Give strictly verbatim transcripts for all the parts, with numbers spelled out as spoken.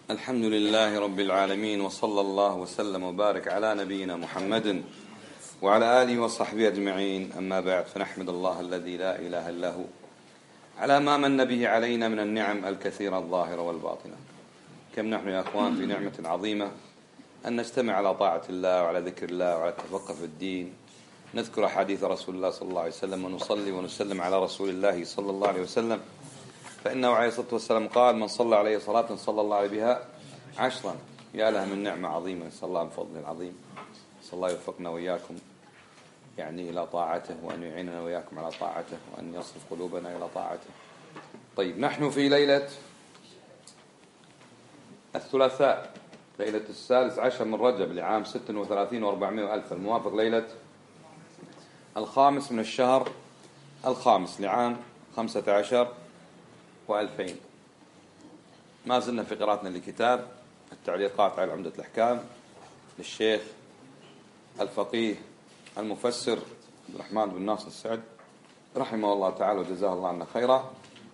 الحمد لله رب العالمين، وصلى الله وسلم وبارك على نبينا محمد وعلى آله وصحبه أجمعين. أما بعد، فنحمد الله الذي لا إله إلا هو على ما من به علينا من النعم الكثيرة الظاهرة والباطنة. كم نحن يا أخوان في نعمة عظيمة أن نجتمع على طاعة الله وعلى ذكر الله وعلى التفقه في الدين، نذكر حديث رسول الله صلى الله عليه وسلم، ونصلي ونسلم على رسول الله صلى الله عليه وسلم، فإنه عليه الصلاة والسلام قال: من صلى عليه صلاة صلى الله عليه بها عشرا. يا لها من نعمة عظيمة، نسأل الله من فضله العظيم. نسأل الله يوفقنا وإياكم يعني إلى طاعته، وأن يعيننا وإياكم على طاعته، وأن يصرف قلوبنا إلى طاعته. طيب، نحن في ليلة الثلاثاء، ليلة السادس عشر من رجب لعام ست وثلاثين وأربعمائة وألف، الموافق ليلة الخامس من الشهر الخامس لعام خمسة عشر وألفين. ما زلنا في قراءتنا لكتاب التعليقات على عمدة الأحكام للشيخ الفقيه المفسر عبد الرحمن بن ناصر السعد رحمه الله تعالى وجزاه الله عنا خيرا.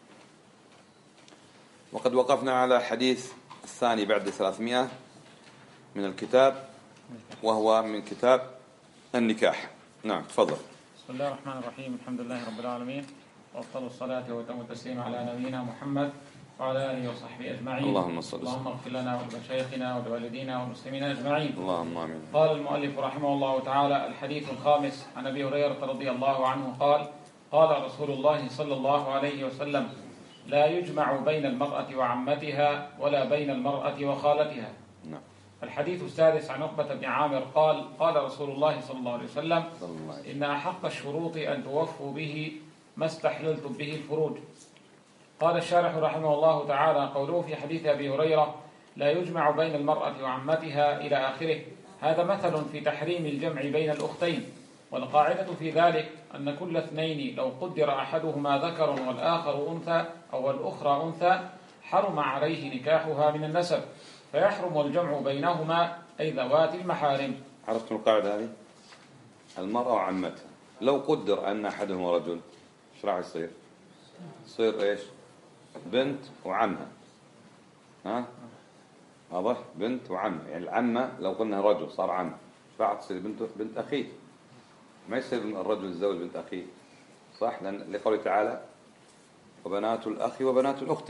وقد وقفنا على حديث الثاني بعد ثلاثمائة من الكتاب، وهو من كتاب النكاح. نعم، تفضل. بسم الله الرحمن الرحيم. الحمد لله رب العالمين، وأفضل الصلاة وأتم التسليم على نبينا محمد وعلى آله وصحبه أجمعين. اللهم صل وسلم. اللهم اغفر لنا ولمشايخنا ولوالدينا والمسلمين أجمعين. اللهم آمين. قال المؤلف رحمه الله تعالى: الحديث الخامس عن أبي هريرة رضي الله عنه قال: قال رسول الله صلى الله عليه وسلم: لا يجمع بين المرأة وعمتها ولا بين المرأة وخالتها. نعم. الحديث السادس عن عقبة بن عامر قال: قال رسول الله صلى الله عليه وسلم: إن أحق الشروط أن توفوا به ما استحللتم به الفروج. قال الشارح رحمه الله تعالى: قوله في حديث أبي هريرة لا يجمع بين المرأة وعمتها إلى آخره، هذا مثل في تحريم الجمع بين الأختين، والقاعدة في ذلك أن كل اثنين لو قدر أحدهما ذكر والآخر أنثى أو الأخرى أنثى حرم عليه نكاحها من النسب، فيحرم الجمع بينهما أي ذوات المحارم. عرفتم القاعدة هذه؟ المرأة وعمتها لو قدر أن أحدهما رجل، ايش راح يصير؟ يصير ايش؟ بنت وعمها. ها؟ واضح؟ بنت وعمها، يعني العمة لو قلنا رجل صار عم، ايش راح تصير؟ بنت بنت أخيه. ما يصير الرجل يتزوج بنت أخيه، صح؟ لأن لقوله تعالى: وبنات الأخ وبنات الأخت.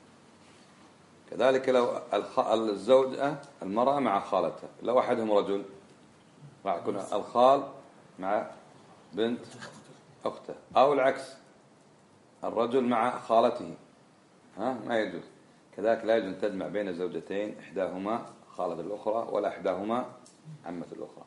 كذلك لو الزوجة المرأة مع خالتها، لو أحدهم رجل راح يكون الخال مع بنت أخته، أو العكس، الرجل مع خالته. ها؟ ما يجوز. كذلك لا يجوز أن تجمع بين زوجتين إحداهما خالة الأخرى ولا إحداهما عمة الأخرى.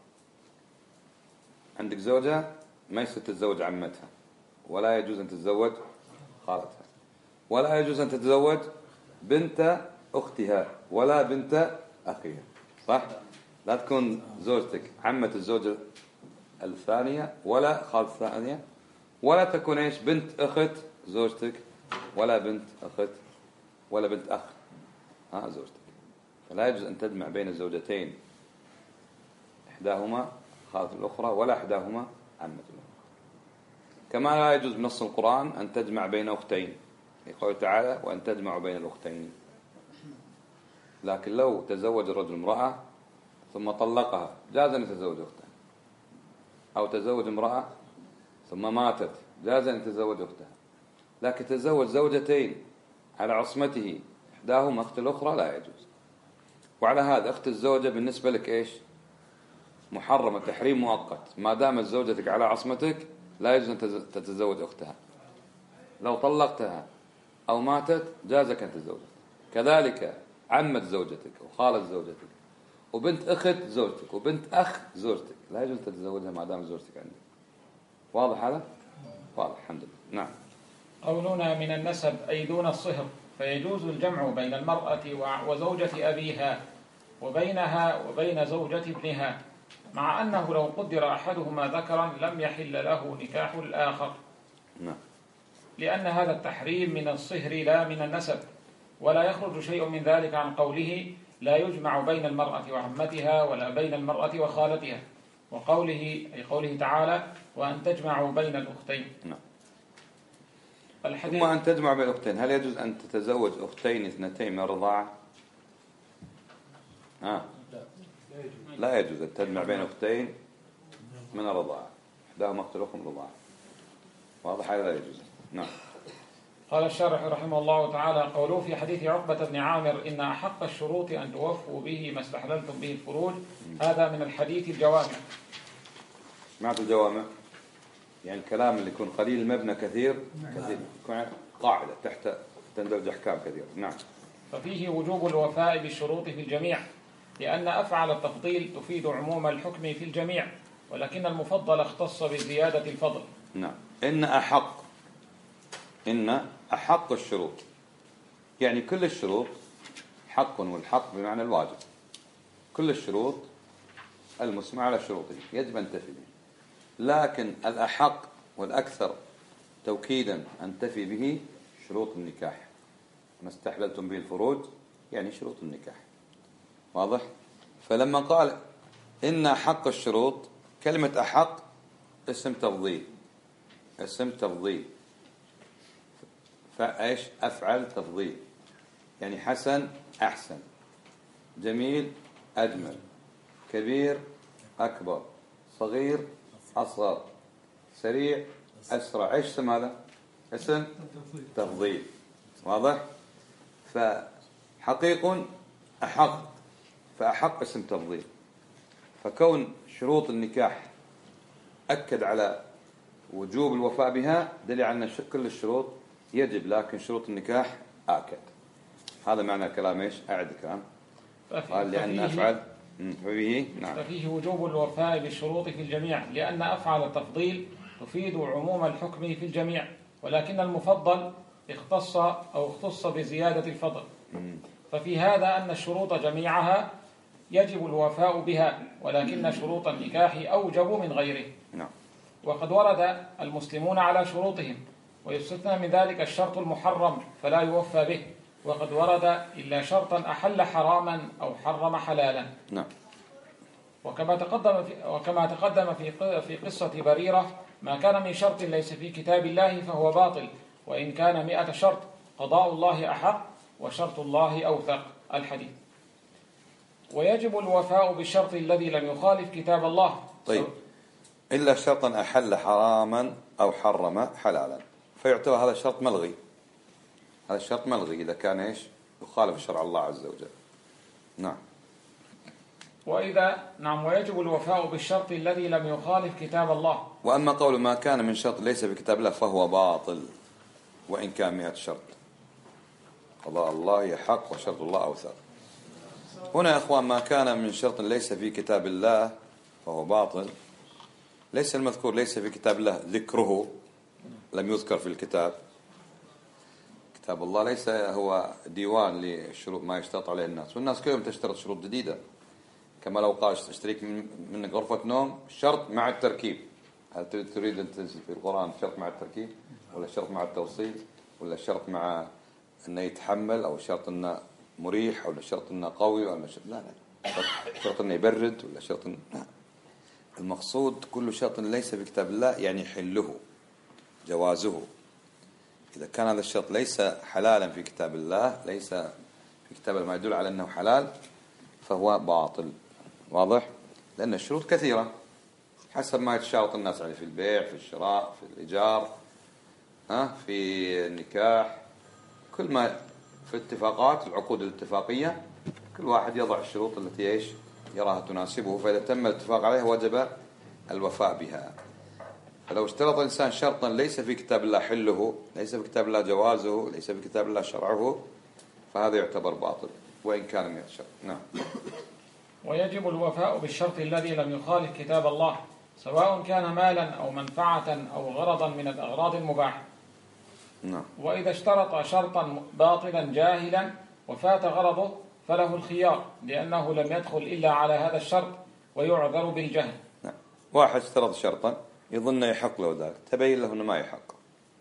عندك زوجة ما يصير تتزوج عمتها، ولا يجوز أن تتزوج خالتها، ولا يجوز أن تتزوج بنت أختها ولا بنت أخيها، صح؟ لا تكون زوجتك عمة الزوجة الثانية ولا خالة الثانية، ولا تكون إيش بنت أخت زوجتك ولا بنت أخت ولا بنت أخ ها زوجتك. فلا يجوز أن تجمع بين الزوجتين إحداهما خالة الأخرى ولا إحداهما عمة الأخرى. كما لا يجوز بنص القرآن أن تجمع بين أختين، يقول تعالى: وأن تجمع بين الأختين. لكن لو تزوج الرجل امرأة ثم طلقها جاز أن يتزوج أختها، أو تزوج امرأة ثم ماتت جاز أن يتزوج أختها. لكن تزوج زوجتين على عصمته إحداهما أخت الأخرى لا يجوز. وعلى هذا أخت الزوجة بالنسبة لك إيش؟ محرمة تحريم مؤقت، ما دامت زوجتك على عصمتك لا يجوز أن تتزوج أختها. لو طلقتها أو ماتت جازك أن تتزوجها. كذلك عمة زوجتك وخالة زوجتك وبنت أخت زوجتك وبنت أخ زوجتك لا يجوز تتزوجها ما دام زوجتك عندك. واضح هذا؟ واضح، الحمد لله. نعم. قولنا من النسب أي دون الصهر، فيجوز الجمع بين المرأة وزوجة أبيها وبينها وبين زوجة ابنها، مع أنه لو قدر أحدهما ذكرا لم يحل له نكاح الآخر. نعم. لأن هذا التحريم من الصهر لا من النسب، ولا يخرج شيء من ذلك عن قوله لا يجمع بين المرأة وعمتها ولا بين المرأة وخالتها، وقوله أي قوله تعالى: وأن تجمعوا بين الأختين. نعم. الحديث ثم أن تجمع بين الأختين، هل يجوز أن تتزوج أختين اثنتين من الرضاعة؟ ها لا يجوز أن تجمع بين أختين من الرضاعة، إحداهما أخت الأخرى من الرضاعة. واضح؟ هذا لا يجوز. نعم. قال الشارح رحمه الله تعالى: قوله في حديث عقبة بن عامر إن أحق الشروط أن توفوا به ما استحللتم به الفروج، هذا من الحديث الجوامع. معنى الجوامع يعني الكلام اللي يكون قليل المبنى كثير كثير، يكون قاعدة تحت تندرج أحكام كثيرة. نعم. ففيه وجوب الوفاء بالشروط في الجميع، لأن أفعل التفضيل تفيد عموم الحكم في الجميع، ولكن المفضل اختص بزيادة الفضل. نعم. إن أحق إن أحق الشروط يعني كل الشروط حق، والحق بمعنى الواجب. كل الشروط المسمى على شروطه يجب أن تفي به، لكن الأحق والأكثر توكيدا أن تفي به شروط النكاح، ما استحللتم به الفروج يعني شروط النكاح. واضح؟ فلما قال إن أحق الشروط، كلمة أحق اسم تفضيل، اسم تفضيل، فإيش أفعل تفضيل، يعني حسن أحسن، جميل أجمل، كبير أكبر، صغير أصغر، سريع أسرع. إيش اسم هذا؟ اسم تفضيل. واضح؟ فحقيق أحق، فأحق اسم تفضيل. فكون شروط النكاح أكد على وجوب الوفاء بها دليل على أن كل الشروط يجب، لكن شروط النكاح آكد. هذا معنى الكلام. إيش أعد الكلام؟ قال لأن أفعل ففيه نعم ففيه وجوب الوفاء بالشروط في الجميع، لأن أفعل التفضيل تفيد عموم الحكم في الجميع، ولكن المفضل اختص أو اختص بزيادة الفضل. ففي هذا أن الشروط جميعها يجب الوفاء بها، ولكن شروط النكاح أوجب من غيره. نعم. وقد ورد المسلمون على شروطهم، ويستثنى من ذلك الشرط المحرم فلا يوفى به، وقد ورد إلا شرطا أحل حراما أو حرم حلالا. نعم. وكما تقدم في وكما تقدم في في قصة بريرة، ما كان من شرط ليس في كتاب الله فهو باطل، وإن كان مئة شرط قضاء الله أحق وشرط الله أوثق. الحديث. ويجب الوفاء بالشرط الذي لم يخالف كتاب الله. طيب، إلا شرطا أحل حراما أو حرم حلالا، فيعتبر هذا الشرط ملغي. هذا الشرط ملغي إذا كان إيش يخالف شرع الله عز وجل. نعم. وإذا نعم ويجب الوفاء بالشرط الذي لم يخالف كتاب الله. وأما قول ما كان من شرط ليس في كتاب الله فهو باطل وإن كان مئة شرط، قضاء الله حق وشرط الله أوثق. هنا يا أخوان ما كان من شرط ليس في كتاب الله فهو باطل، ليس المذكور ليس في كتاب الله ذكره، لم يذكر في الكتاب. كتاب الله ليس هو ديوان لشروط ما يشترط عليه الناس، والناس كلهم تشترط شروط جديدة. كما لو قال اشتريك من غرفة نوم شرط مع التركيب، هل تريد أن تنزل في القرآن شرط مع التركيب، ولا شرط مع التوصيل، ولا شرط مع أنه يتحمل، أو شرط أنه مريح، ولا شرط أنه قوي، ولا شرط لا لا شرط أنه يبرد، ولا شرط أنه لا. المقصود كل شرط ليس في كتاب الله يعني حله جوازه. إذا كان هذا الشرط ليس حلالا في كتاب الله، ليس في كتاب ما يدل على أنه حلال، فهو باطل. واضح؟ لأن الشروط كثيرة حسب ما يتشارط الناس عليه، في البيع، في الشراء، في الإيجار، ها، في النكاح، كل ما في الاتفاقات العقود الاتفاقية، كل واحد يضع الشروط التي ايش يراها تناسبه، فإذا تم الاتفاق عليها وجب الوفاء بها. فلو اشترط الإنسان شرطا ليس في كتاب الله حله، ليس في كتاب الله جوازه، ليس في كتاب الله شرعه، فهذا يعتبر باطل وإن كان مئة شرط. نعم. ويجب الوفاء بالشرط الذي لم يخالف كتاب الله، سواء كان مالا أو منفعة أو غرضا من الأغراض المباحة. نعم. وإذا اشترط شرطا باطلا جاهلا وفات غرضه فله الخيار، لأنه لم يدخل إلا على هذا الشرط ويعذر بالجهل. نعم. واحد اشترط شرطا يظن يحق له ذلك، تبين له أنه ما يحق،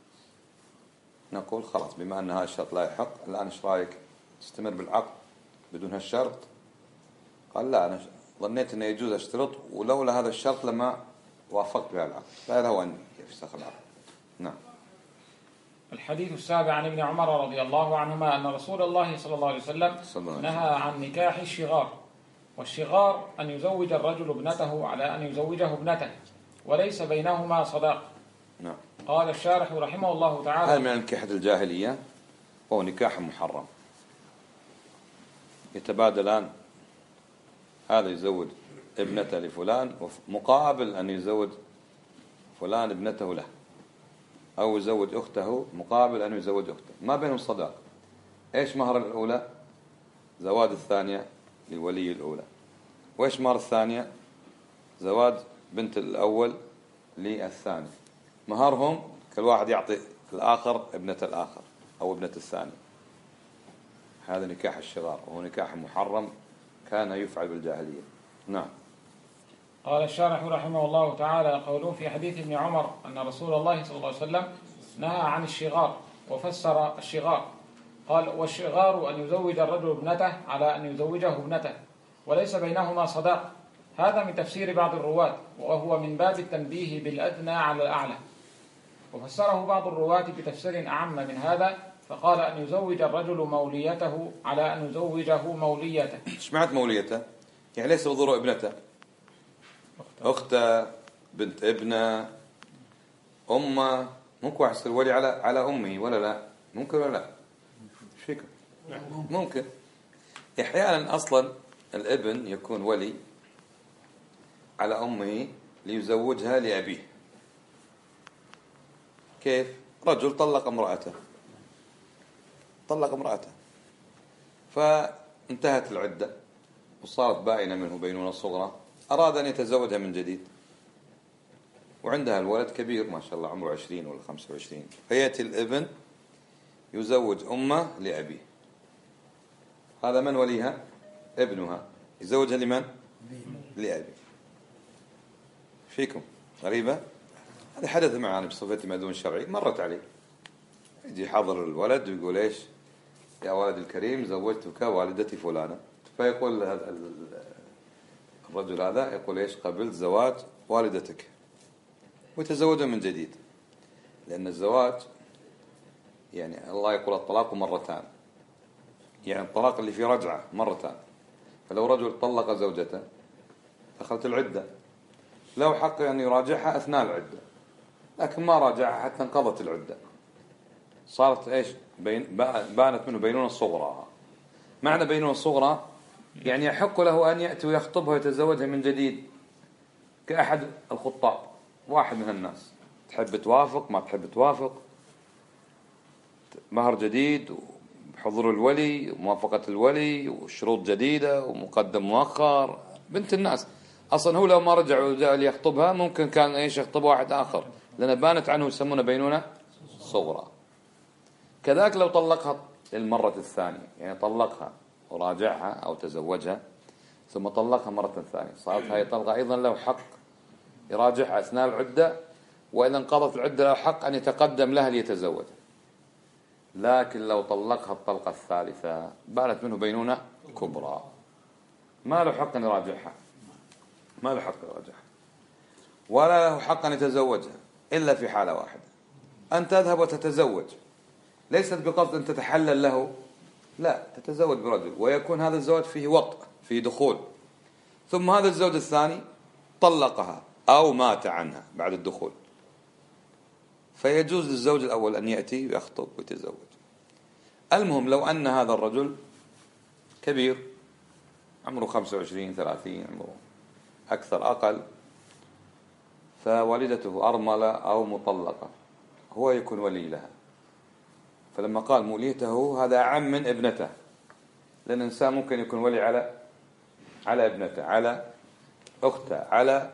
نقول خلاص بما أن هذا الشرط لا يحق، الآن ايش رايك تستمر بالعقد بدون هالشرط؟ قال لا، أنا ظنيت أنه يجوز اشترط، ولولا هذا الشرط لما وافقت بها العقد، فهذا هو أن يفسخ العقد. نعم. الحديث السابع عن ابن عمر رضي الله عنهما أن رسول الله صلى الله عليه وسلم نهى عن نكاح الشغار، والشغار أن يزوج الرجل ابنته على أن يزوجه ابنته وليس بينهما صداق. نعم. قال الشارح رحمه الله تعالى: هذا من أنكحة الجاهلية وهو نكاح محرم، يتبادلان، هذا يزوج ابنته لفلان مقابل أن يزوج فلان ابنته له، أو يزوج أخته مقابل أن يزوج أخته، ما بينهم صداق. إيش مهر الأولى؟ زواج الثانية للولي الأولى. وإيش مهر الثانية؟ زواج بنت الأول للثاني. مهرهم كل واحد يعطي الآخر ابنة الآخر أو ابنة الثاني. هذا نكاح الشغار وهو نكاح محرم كان يفعل بالجاهلية. نعم. قال الشارح رحمه الله تعالى: قوله في حديث ابن عمر أن رسول الله صلى الله عليه وسلم نهى عن الشغار وفسر الشغار، قال: والشغار أن يزوج الرجل ابنته على أن يزوجه ابنته وليس بينهما صداق. هذا من تفسير بعض الرواة، وهو من باب التنبيه بالأدنى على الأعلى. وفسره بعض الرواة بتفسير أعم من هذا، فقال: أن يزوج الرجل موليته على أن يزوجه موليته. ايش معنى موليته؟ يعني ليس بضره ابنته، أخته، بنت ابنه، أمه. ممكن واحد يصير ولي على على أمه ولا لا؟ ممكن ولا لا؟ ايش فيكم؟ ممكن. أحيانا أصلا الابن يكون ولي على أمه ليزوجها لأبيه. كيف؟ رجل طلق امرأته طلق امرأته فانتهت العدة وصارت بائنة منه بينونة صغرى، أراد أن يتزوجها من جديد، وعندها الولد كبير ما شاء الله عمره عشرين ولا خمسة وعشرين، فيأتي الابن يزوج أمه لأبيه. هذا من وليها؟ ابنها. يزوجها لمن؟ لأبيه. فيكم غريبة؟ هذا حدث معنا بصفتي مأذون شرعي، مرت علي. يجي حاضر الولد ويقول: إيش يا ولد الكريم، زوجتك والدتي فلانة. فيقول الرجل هذا يقول: إيش قبلت زواج والدتك، ويتزوجها من جديد. لأن الزواج يعني الله يقول الطلاق مرتان، يعني الطلاق اللي فيه رجعة مرتان. فلو رجل طلق زوجته دخلت العدة، له حق أن يراجعها أثناء العدة، لكن ما راجعها حتى انقضت العدة، صارت إيش بين بانت منه بينونة صغرى. معنى بينونة صغرى يعني يحق له أن يأتي ويخطبها ويتزوجها من جديد كأحد الخطاب، واحد من الناس، تحب توافق ما تحب توافق، مهر جديد وحضور الولي وموافقة الولي وشروط جديدة ومقدم مؤخر. بنت الناس أصلا هو لو ما رجع وجاء ليخطبها ممكن كان إيش يخطب واحد آخر، لأن بانت عنه يسمونه بينونة صغرى. كذلك لو طلقها المرة الثانية، يعني طلقها وراجعها أو تزوجها ثم طلقها مرة ثانية، صارت هاي طلقة أيضا له حق يراجعها أثناء العدة، وإذا انقضت العدة له حق أن يتقدم لها ليتزوجها. لكن لو طلقها الطلقة الثالثة بانت منه بينونة كبرى، ما له حق أن يراجعها، ما له حق يراجعها، ولا له حق أن يتزوجها إلا في حالة واحدة: أن تذهب وتتزوج، ليست بقصد أن تتحلل له، لا، تتزوج برجل ويكون هذا الزواج فيه وطء، فيه دخول، ثم هذا الزوج الثاني طلقها أو مات عنها بعد الدخول، فيجوز للزوج الأول أن يأتي ويخطب ويتزوج. المهم لو أن هذا الرجل كبير عمره خمسة وعشرين ثلاثين، عمره أكثر أقل، فوالدته أرملة أو مطلقة، هو يكون ولي لها. فلما قال موليته هذا أعم من ابنته، لأن الإنسان ممكن يكون ولي على على ابنته، على أخته، على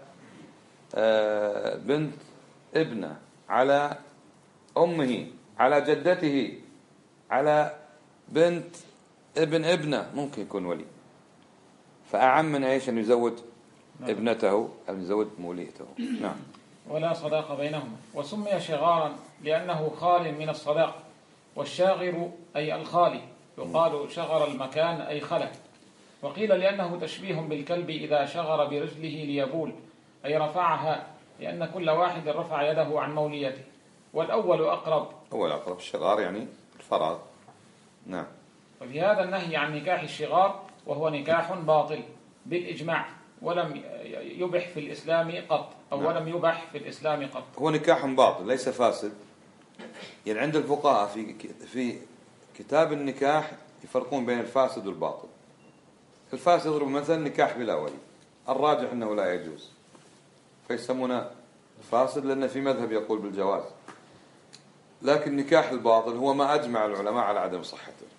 بنت ابنه، على أمه، على جدته، على بنت ابن ابنه، ممكن يكون ولي. فأعم من إيش؟ أن يزوج ابنته أو أن يزوج موليته. نعم. ولا صداق بينهما. وسمي شغارا لأنه خال من الصداق، والشاغر أي الخالي، يقال شغر المكان أي خلق. وقيل لأنه تشبيه بالكلب إذا شغر برجله ليبول، أي رفعها، لأن كل واحد رفع يده عن موليته. والأول أقرب، أول أقرب الشغار يعني الفراغ. نعم. وفي هذا النهي عن نكاح الشغار، وهو نكاح باطل بالإجماع ولم يبح في الإسلام قط، أو نعم. ولم يبح في الإسلام قط. هو نكاح باطل ليس فاسد. يعني عند الفقهاء في في كتاب النكاح يفرقون بين الفاسد والباطل. الفاسد يضرب مثلا نكاح بلا ولي، الراجح أنه لا يجوز، فيسمونه فاسد لأن في مذهب يقول بالجواز. لكن نكاح الباطل هو ما أجمع العلماء على عدم صحته،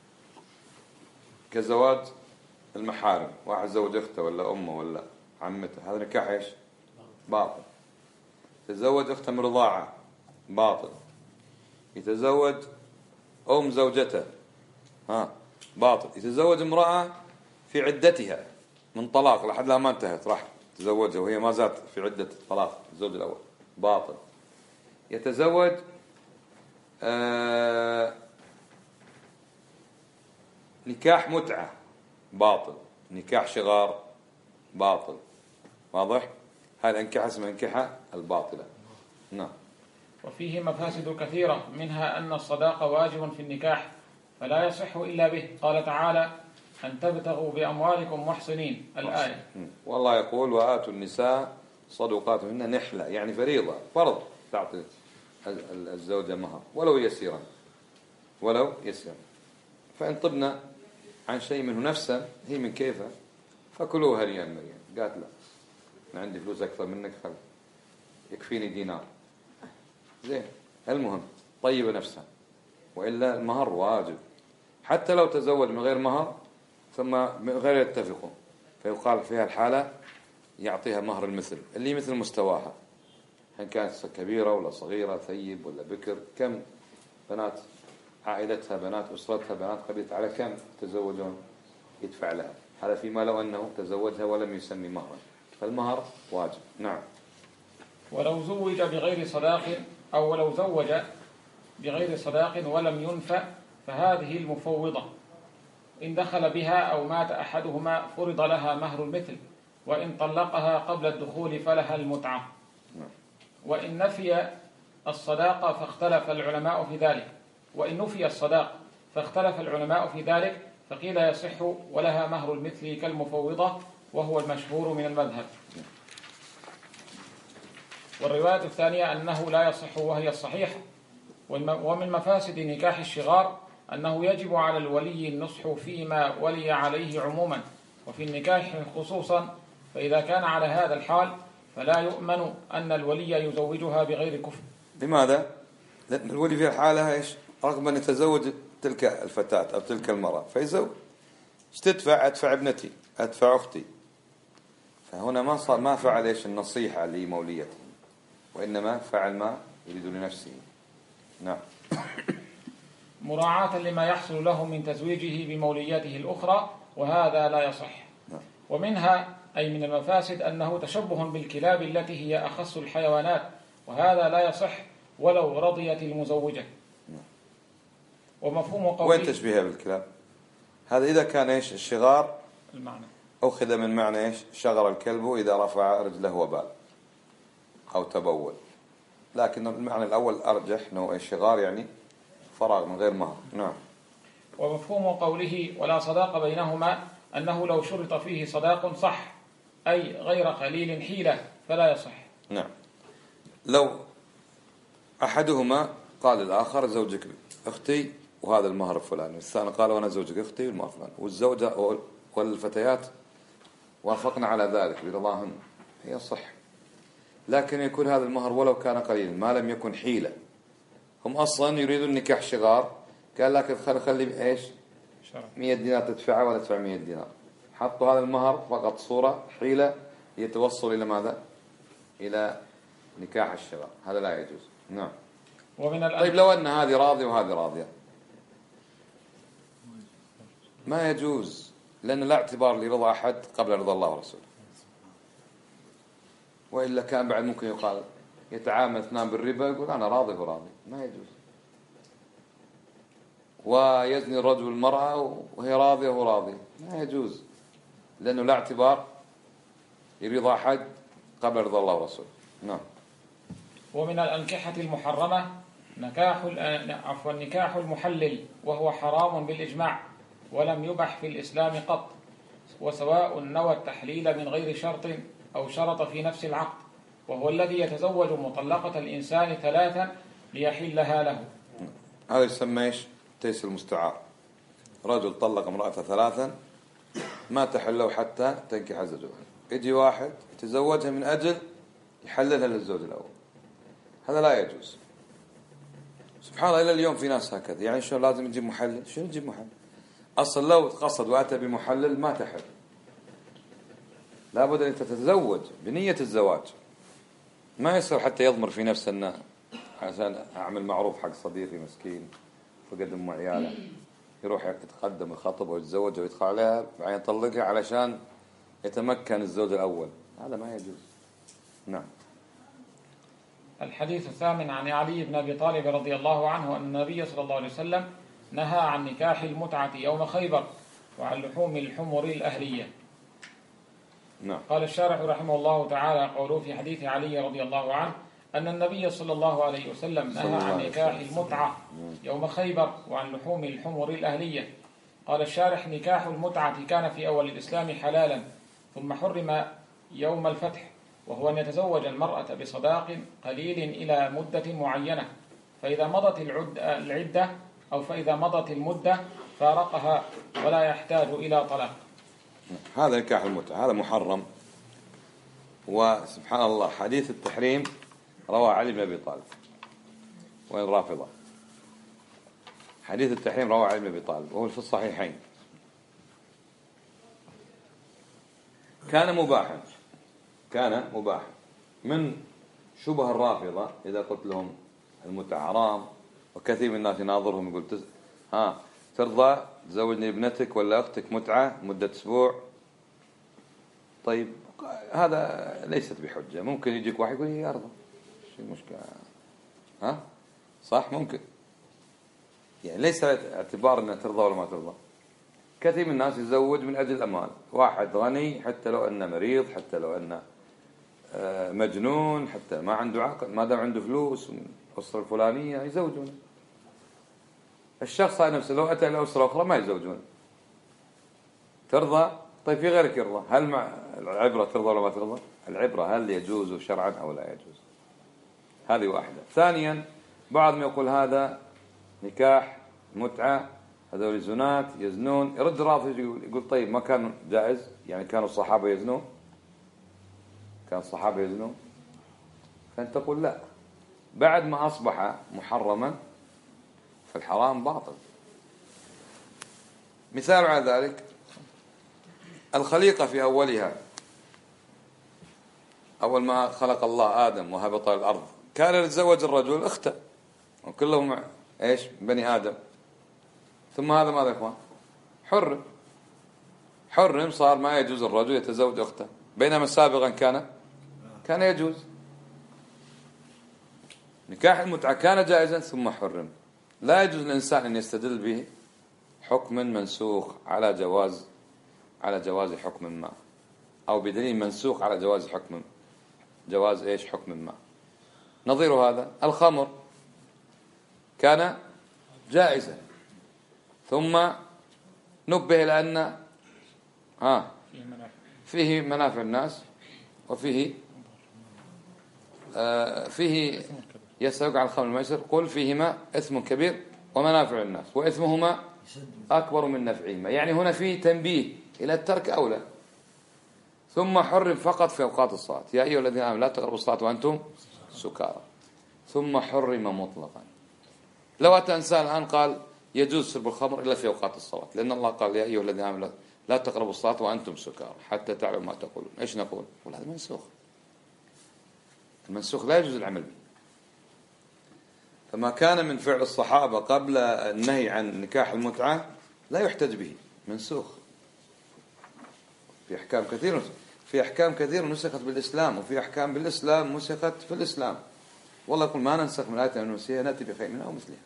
كزواج المحارم، واحد زوج أخته ولا أمه ولا عمته، هذا نكاح إيش؟ باطل. يتزوج أخته من رضاعة، باطل. يتزوج أم زوجته، ها، باطل. يتزوج امرأة في عدتها من طلاق لحد لا ما انتهت راح تزوجها وهي ما زالت في عدة طلاق الزوج الأول، باطل. يتزوج آه نكاح متعة، باطل. نكاح شغار، باطل. واضح؟ هذه أنكحة اسمها أنكحة الباطلة. نعم. وفيه مفاسد كثيرة، منها أن الصداق واجب في النكاح فلا يصح إلا به. قال تعالى: أن تبتغوا بأموالكم محصنين، الآية. والله يقول: وآتوا النساء صدقاتهن نحلة، يعني فريضة، فرض تعطي الزوجة مهر ولو يسيرا، ولو يسيرا. فإن طبنا عن شيء منه نفسا هي من كيفه فكلوه هنيئا مريئا. قالت: لا، أنا عندي فلوس أكثر منك، خل يكفيني دينار. زين، المهم طيبة نفسها. وإلا المهر واجب، حتى لو تزوج من غير مهر ثم من غير يتفقوا، فيقال فيها الحالة يعطيها مهر المثل اللي مثل مستواها، إن كانت كبيرة ولا صغيرة، ثيب ولا بكر، كم بنات عائلتها، بنات أسرتها، بنات قبيلتها، على كم تزوجون يدفع لها. هذا فيما لو أنه تزوجها ولم يسمي مهرا، فالمهر واجب. نعم. ولو زوج بغير صداق، أو لو زوج بغير صداق ولم ينفع، فهذه المفوضة إن دخل بها أو مات أحدهما فرض لها مهر المثل، وإن طلقها قبل الدخول فلها المتعة. وإن نفي الصداق فاختلف العلماء في ذلك وإن نفي الصداق فاختلف العلماء في ذلك فقيل يصح ولها مهر المثل كالمفوضة، وهو المشهور من المذهب. والرواية الثانية أنه لا يصح وهي الصحيحة. ومن مفاسد نكاح الشغار أنه يجب على الولي النصح فيما ولي عليه عموما، وفي النكاح خصوصا، فإذا كان على هذا الحال فلا يؤمن أن الولي يزوجها بغير كفر. لماذا؟ لأن الولي في الحالة إيش؟ رغم أن يتزوج تلك الفتاة أو تلك المرأة فيزوج. ايش تدفع؟ أدفع ابنتي، أدفع أختي. فهنا ما صار ما فعل إيش النصيحة لموليته، وإنما فعل ما يريد لنفسه. نعم. مراعاة لما يحصل له من تزويجه بموليته الأخرى، وهذا لا يصح. نعم. ومنها أي من المفاسد أنه تشبه بالكلاب التي هي أخص الحيوانات، وهذا لا يصح ولو رضيت المزوجة. نعم. ومفهوم قوله وين تشبيهها بالكلاب؟ هذا إذا كان إيش الشغار المعنى أخذ من معنى إيش شغر الكلب إذا رفع رجله وبال أو تبول، لكن المعنى الأول أرجح أنه الشغار يعني فراغ من غير مهر. نعم. ومفهوم قوله ولا صداق بينهما أنه لو شرط فيه صداق صح، أي غير قليل حيلة فلا يصح. نعم. لو أحدهما قال الآخر زوجك أختي وهذا المهر فلان، والثاني قال وأنا زوجك أختي والمهر فلان، والزوجة والفتيات وافقنا على ذلك برضاهن، هي صح. لكن يكون هذا المهر ولو كان قليلا ما لم يكن حيلة. هم أصلا يريدون نكاح شغار، قال لك خلي خلي إيش مية دينار تدفعها ولا تدفع مية دينار، حطوا هذا المهر فقط صورة حيلة يتوصل إلى ماذا؟ إلى نكاح الشغار، هذا لا يجوز. نعم. ومن طيب لو أن هذه راضية وهذه راضية ما يجوز، لأن لا اعتبار لرضا أحد قبل رضا الله ورسوله. وإلا كان بعد ممكن يقال يتعامل اثنان بالربا يقول أنا راضي وراضي، ما يجوز. ويزني الرجل المرأة وهي راضية وراضي، ما يجوز، لأنه لا اعتبار لرضا أحد قبل رضا الله ورسوله. نعم. ومن الأنكحة المحرمة نكاح عفوا نكاح المحلل، وهو حرام بالإجماع ولم يبح في الإسلام قط. وسواء نوى التحليل من غير شرط أو شرط في نفس العقد، وهو الذي يتزوج مطلقة الإنسان ثلاثا ليحلها له. هذا يسمى ايش؟ تيسير المستعار. رجل طلق امرأته ثلاثا ما تحل له حتى تنكح زوجها، يجي واحد يتزوجها من أجل يحللها للزوج الأول، هذا لا يجوز. سبحان الله، إلى اليوم في ناس هكذا. يعني شو لازم نجيب محلل؟ شو نجيب محلل؟ أصلا لو قصد وأتى بمحلل ما تحل، لابد أن تتزوج بنية الزواج. ما يصير حتى يضمر في نفسه أنه عشان أعمل معروف حق صديقي مسكين فقد أم عياله، يروح يتقدم الخطب ويتزوج ويدخل عليها بعدين يطلقها علشان يتمكن الزوج الأول، هذا ما يجوز. نعم. الحديث الثامن عن علي بن أبي طالب رضي الله عنه أن النبي صلى الله عليه وسلم نهى عن نكاح المتعة يوم خيبر وعن لحوم الحمر الأهلية. نعم. قال الشارح رحمه الله تعالى قوله في حديث علي رضي الله عنه أن النبي صلى الله عليه وسلم نهى عن نكاح المتعة يوم خيبر وعن لحوم الحمر الأهلية. قال الشارح نكاح المتعة كان في أول الإسلام حلالا ثم حرم يوم الفتح، وهو أن يتزوج المرأة بصداق قليل إلى مدة معينة، فإذا مضت العدة أو فإذا مضت المدة فارقها ولا يحتاج إلى طلاق. هذا نكاح المتعة، هذا محرم. وسبحان الله حديث التحريم روى علي بن أبي طالب، وين رافضة. حديث التحريم روى علي بن أبي طالب وهو في الصحيحين. كان مباحا، كان مباحا من شبه الرافضة إذا قلت لهم المتعة حرام، وكثير من الناس يناظرهم يقول تز... ها ترضى تزوجني ابنتك ولا أختك متعة مدة أسبوع؟ طيب هذا ليست بحجة. ممكن يجيك واحد يقول لي أرضى، شو المشكلة؟ ها صح، ممكن. يعني ليس اعتبار أنها ترضى ولا ما ترضى. كثير من الناس يزوج من أجل الأموال، واحد غني حتى لو أنه مريض، حتى لو أنه مجنون، حتى ما عنده عقل، ما دام عنده فلوس من الأسرة الفلانية يزوجون. الشخص هذا نفسه لو أتى إلى أسرة أخرى ما يزوجون. ترضى؟ طيب في غيرك يرضى، هل مع العبرة ترضى ولا ما ترضى؟ العبرة هل يجوز شرعا أو لا يجوز. هذه واحدة. ثانيا بعض ما يقول هذا نكاح متعة، هذول زنات يزنون، يرد رافض يقول طيب ما كان جائز؟ يعني كانوا الصحابة يزنون؟ كان الصحابة يزنون؟ فأنت تقول لا، بعد ما أصبح محرما فالحرام باطل. مثال على ذلك الخليقة في أولها، أول ما خلق الله آدم وهبط الأرض كان يتزوج الرجل أخته وكلهم إيش بني آدم. ثم هذا ماذا يا إخوان؟ حرم حرم صار ما يجوز الرجل يتزوج أخته، بينما سابقا كان كان يجوز. نكاح المتعة كان جائزا ثم حرم. لا يجوز للإنسان أن يستدل به حكم منسوخ على جواز على جواز حكم ما، أو بدليل منسوخ على جواز حكم جواز إيش حكم ما. نظير هذا الخمر كان جائزا ثم نبه لأن ها فيه منافع الناس وفيه آه فيه يسألك عن الخمر والميسر قل فيهما إثم كبير ومنافع الناس وإثمهما أكبر من نفعهما. يعني هنا فيه تنبيه إلى الترك أولى. ثم حرم فقط في أوقات الصلاة، يا أيها الذين آمنوا لا تقربوا الصلاة وأنتم سكارى. ثم حرم مطلقا. لو أتى إنسان الآن قال يجوز شرب الخمر إلا في أوقات الصلاة، لأن الله قال يا أيها الذين آمنوا لا تقربوا الصلاة وأنتم سكارى حتى تعلموا ما تقولون. إيش نقول؟ نقول هذا منسوخ. المنسوخ لا يجوز العمل به. فما كان من فعل الصحابة قبل النهي عن نكاح المتعة لا يحتج به، منسوخ. في أحكام كثيرة في أحكام كثيرة نسخت بالإسلام، وفي أحكام بالإسلام نسخت في الإسلام. والله يقول ما ننسخ من آية أو ننسيها نأتي بخير منها أو مثلها.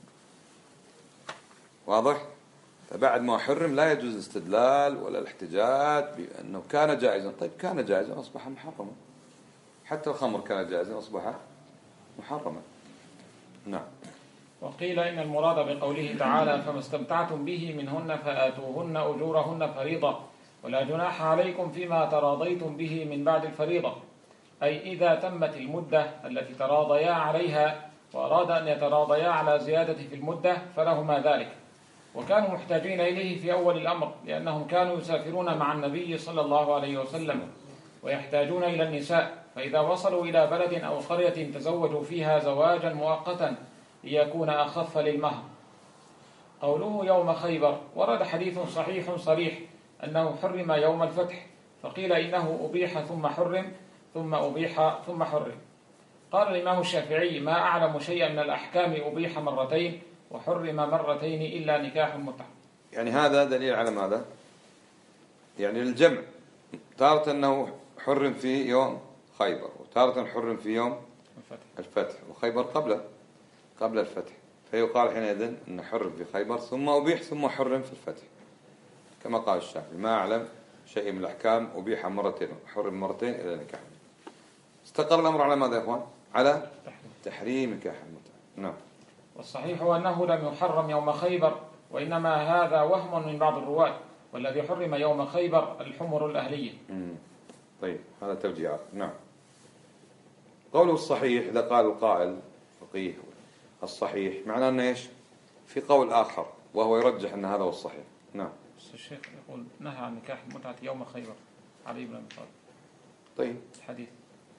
واضح؟ فبعد ما حرم لا يجوز الاستدلال ولا الاحتجاج بأنه كان جائزا. طيب كان جائزا أصبح محرما. حتى الخمر كان جائزا أصبح محرما. نعم. وقيل إن المراد بقوله تعالى فما استمتعتم به منهن فآتوهن أجورهن فريضة، ولا جناح عليكم فيما تراضيتم به من بعد الفريضة، أي إذا تمت المدة التي تراضيا عليها وأراد أن يتراضيا على زيادة في المدة فلهما ذلك. وكانوا محتاجين إليه في أول الأمر، لأنهم كانوا يسافرون مع النبي صلى الله عليه وسلم ويحتاجون إلى النساء، فإذا وصلوا إلى بلد أو قرية تزوجوا فيها زواجا مؤقتا ليكون أخف للمهر. قوله يوم خيبر ورد حديث صحيح صريح أنه حرم يوم الفتح، فقيل إنه أبيح ثم حرم ثم أبيح ثم حرم. قال الإمام الشافعي: ما أعلم شيئا من الأحكام أبيح مرتين وحرم مرتين إلا نكاح المتعة. يعني هذا دليل على ماذا؟ يعني الجمع، تارة أنه حرم في يوم خيبر، وتارة حرم في يوم الفتح, الفتح. وخيبر قبل قبل الفتح، فيقال حينئذ أنه حرم في خيبر ثم أبيح ثم حرم في الفتح، كما قال الشافعي: ما أعلم شيء من الأحكام أبيح مرتين وحرم مرتين إلى نكاح. استقر الأمر على ماذا يا إخوان؟ على تحريم نكاح المتعة. نعم. والصحيح أنه لم يحرم يوم خيبر، وإنما هذا وهم من بعض الرواة، والذي حرم يوم خيبر الحمر الأهلية. مم. طيب، هذا توجيهات. نعم. قوله الصحيح، إذا قال القائل فقيه الصحيح معناه أنه إيش؟ في قول آخر وهو يرجح أن هذا هو الصحيح. نعم. الشيخ يقول نهى عن نكاح المتعة يوم خيبر علي بن أبي طالب. طيب، الحديث